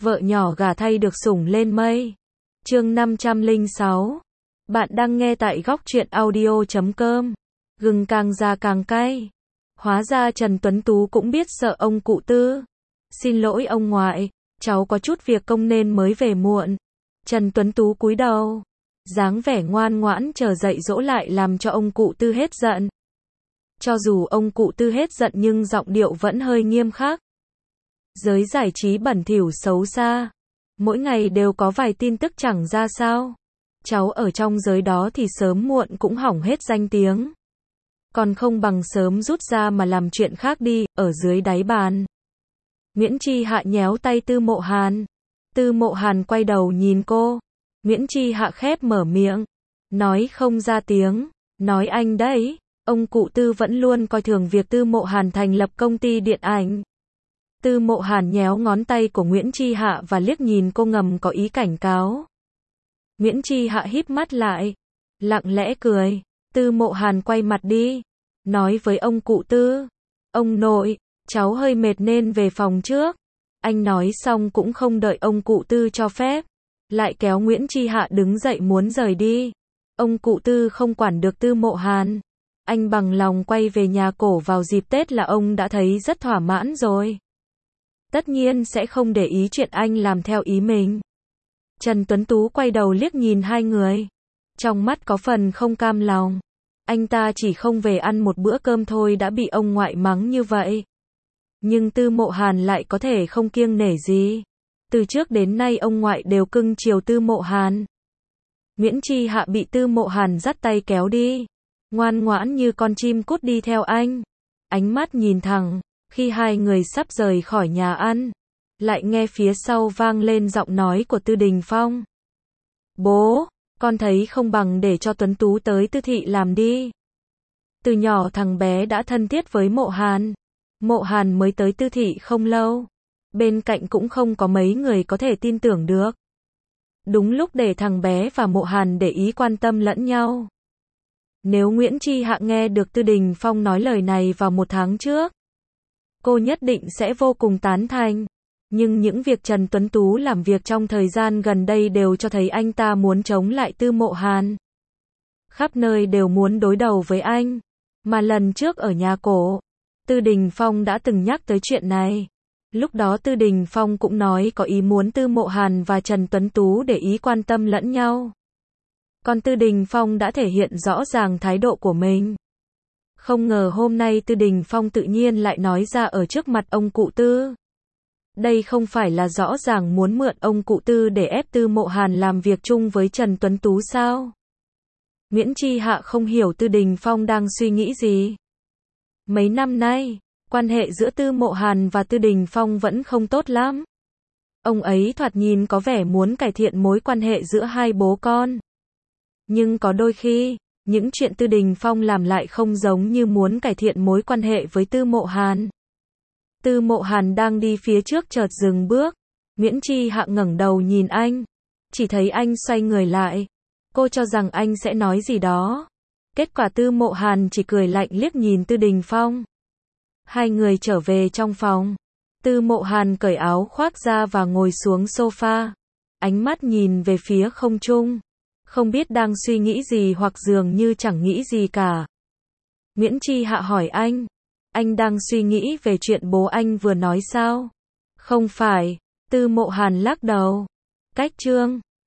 vợ nhỏ gả thay được sủng lên mây. Chương 506. Bạn đang nghe tại góc truyện audio.com. Gừng càng già càng cay. Hóa ra Trần Tuấn Tú cũng biết sợ ông cụ Tư. Xin lỗi ông ngoại, cháu có chút việc công nên mới về muộn. Trần Tuấn Tú cúi đầu, dáng vẻ ngoan ngoãn chờ dạy dỗ lại làm cho ông cụ Tư hết giận. Cho dù ông cụ Tư hết giận nhưng giọng điệu vẫn hơi nghiêm khắc. Giới giải trí bẩn thỉu xấu xa, mỗi ngày đều có vài tin tức chẳng ra sao. Cháu ở trong giới đó thì sớm muộn cũng hỏng hết danh tiếng. Còn không bằng sớm rút ra mà làm chuyện khác đi, ở dưới đáy bàn. Nguyễn Chi Hạ nhéo tay Tư Mộ Hàn. Tư Mộ Hàn quay đầu nhìn cô. Nguyễn Chi Hạ khép mở miệng, nói không ra tiếng, nói anh đấy. Ông cụ Tư vẫn luôn coi thường việc Tư Mộ Hàn thành lập công ty điện ảnh. Tư Mộ Hàn nhéo ngón tay của Nguyễn Chi Hạ và liếc nhìn cô ngầm có ý cảnh cáo. Nguyễn Chi Hạ híp mắt lại, lặng lẽ cười. Tư Mộ Hàn quay mặt đi, nói với ông cụ Tư, ông nội, cháu hơi mệt nên về phòng trước. Anh nói xong cũng không đợi ông cụ Tư cho phép, lại kéo Nguyễn Chi Hạ đứng dậy muốn rời đi. Ông cụ Tư không quản được Tư Mộ Hàn. Anh bằng lòng quay về nhà cổ vào dịp Tết là ông đã thấy rất thỏa mãn rồi. Tất nhiên sẽ không để ý chuyện anh làm theo ý mình. Trần Tuấn Tú quay đầu liếc nhìn hai người, trong mắt có phần không cam lòng. Anh ta chỉ không về ăn một bữa cơm thôi đã bị ông ngoại mắng như vậy. Nhưng Tư Mộ Hàn lại có thể không kiêng nể gì. Từ trước đến nay ông ngoại đều cưng chiều Tư Mộ Hàn. Nguyễn Chi Hạ bị Tư Mộ Hàn dắt tay kéo đi, ngoan ngoãn như con chim cút đi theo anh. Ánh mắt nhìn thẳng, khi hai người sắp rời khỏi nhà ăn, lại nghe phía sau vang lên giọng nói của Tư Đình Phong. Bố, con thấy không bằng để cho Tuấn Tú tới Tư thị làm đi. Từ nhỏ thằng bé đã thân thiết với Mộ Hàn. Mộ Hàn mới tới Tư thị không lâu, bên cạnh cũng không có mấy người có thể tin tưởng được. Đúng lúc để thằng bé và Mộ Hàn để ý quan tâm lẫn nhau. Nếu Nguyễn Chi Hạ nghe được Tư Đình Phong nói lời này vào 1 tháng trước, cô nhất định sẽ vô cùng tán thành. Nhưng những việc Trần Tuấn Tú làm việc trong thời gian gần đây đều cho thấy anh ta muốn chống lại Tư Mộ Hàn. Khắp nơi đều muốn đối đầu với anh. Mà lần trước ở nhà cổ, Tư Đình Phong đã từng nhắc tới chuyện này. Lúc đó Tư Đình Phong cũng nói có ý muốn Tư Mộ Hàn và Trần Tuấn Tú để ý quan tâm lẫn nhau. Còn Tư Đình Phong đã thể hiện rõ ràng thái độ của mình. Không ngờ hôm nay Tư Đình Phong tự nhiên lại nói ra ở trước mặt ông cụ Tư. Đây không phải là rõ ràng muốn mượn ông cụ Tư để ép Tư Mộ Hàn làm việc chung với Trần Tuấn Tú sao? Nguyễn Chi Hạ không hiểu Tư Đình Phong đang suy nghĩ gì. Mấy năm nay, quan hệ giữa Tư Mộ Hàn và Tư Đình Phong vẫn không tốt lắm. Ông ấy thoạt nhìn có vẻ muốn cải thiện mối quan hệ giữa hai bố con. Nhưng có đôi khi, những chuyện Tư Đình Phong làm lại không giống như muốn cải thiện mối quan hệ với Tư Mộ Hàn. Tư Mộ Hàn đang đi phía trước chợt dừng bước. Nguyễn Chi Hạ ngẩng đầu nhìn anh, chỉ thấy anh xoay người lại. Cô cho rằng anh sẽ nói gì đó. Kết quả Tư Mộ Hàn chỉ cười lạnh liếc nhìn Tư Đình Phong. Hai người trở về trong phòng. Tư Mộ Hàn cởi áo khoác ra và ngồi xuống sofa. Ánh mắt nhìn về phía không trung. Không biết đang suy nghĩ gì hoặc dường như chẳng nghĩ gì cả. Nguyễn Chi Hạ hỏi anh đang suy nghĩ về chuyện bố anh vừa nói sao? Không phải, Tư Mộ Hàn lắc đầu. Cách chương